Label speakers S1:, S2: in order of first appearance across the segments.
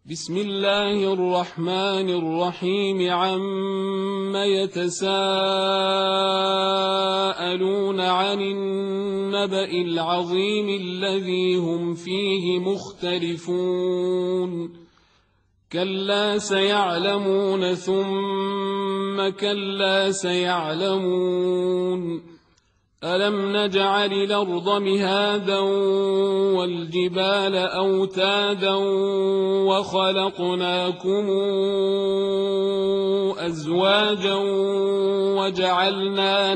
S1: بسم الله الرحمن الرحيم عم يتساءلون عن النبأ العظيم الذي هم فيه مختلفون كلا سيعلمون ثم كلا سيعلمون ألم نجعل الأرض مهادا والجبال أوتادا وخلقناكم أزواجا وجعلنا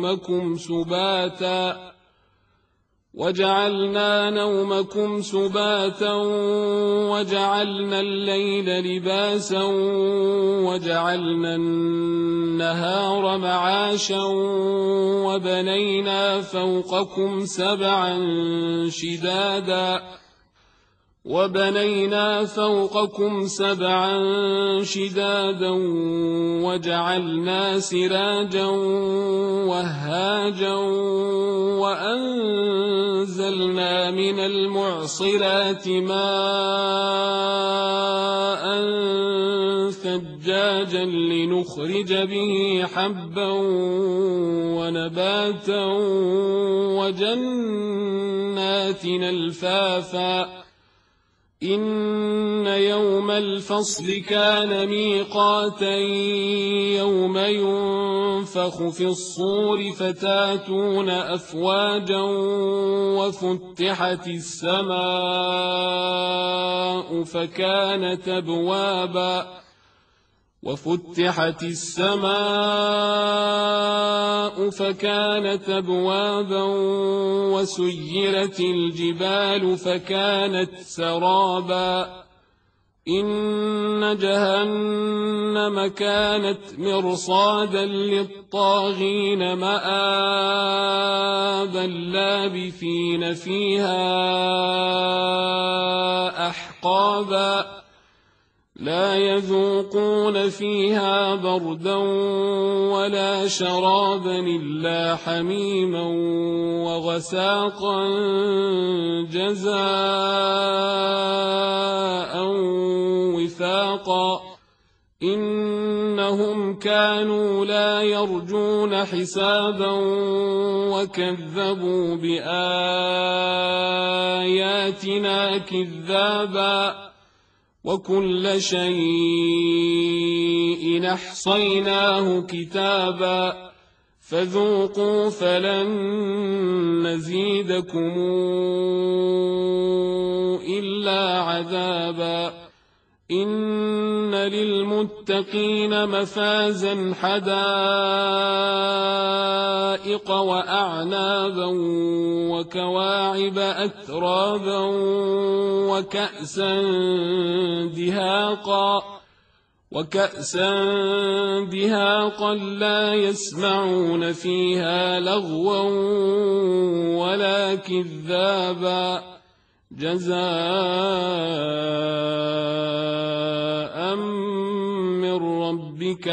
S1: نومكم سباتا وجعلنا الليل لباسا وجعلنا النهار معاشا وبنينا فوقكم سبعا شدادا وجعلنا سراجا وهاجا وأنزلنا من المعصرات ماء ثجاجا لنخرج به حبا ونباتا وجنات ألفافا إن يوم الفصل كان ميقاتا يوم ينفخ في الصور فتاتون أفواجا وفتحت السماء فكانت أبوابا وسيرت الجبال فكانت سرابا إن جهنم كانت مرصادا للطاغين مآبا لابثين فيها أحقابا لا يذوقون فيها بردا ولا شرابا إلا حميما وغساقا جزاء وفاقا إنهم كانوا لا يرجون حسابا وكذبوا بآياتنا كذابا وكل شيء أحصيناه كتابا فذوقوا فلن نزيدكم إلا عذابا إن للمتقين مفازا حدائق وأعنابا وكواعب أترابا وكأسا دهاقا لا يسمعون فيها لغوا ولا كذابا جزاء من ربك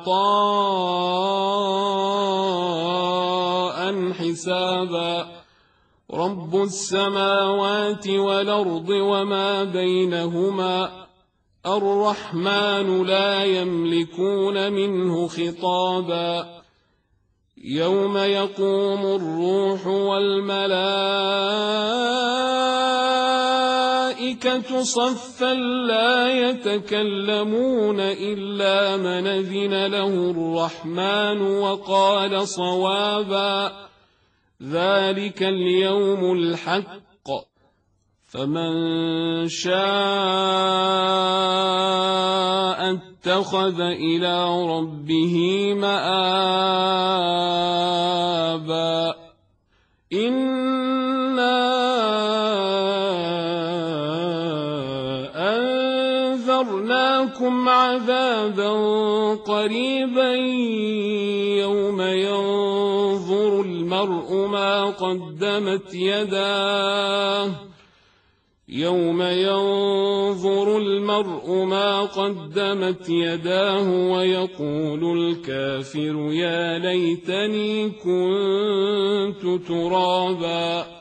S1: عطاء حسابا رب السماوات والأرض وما بينهما الرحمن لا يملكون منه خطابا يوم يقوم الروح والملائكة صفا لا يتكلمون إلا من أذن له الرحمن وقال صوابا ذلك اليوم الحق فمن شاء اتخذ إلى ربه مآبا إنا أنذرناكم عذابا قريبا يوم ينظر المرء ما قدمت يداه ويقول الكافر يا ليتني كنت ترابا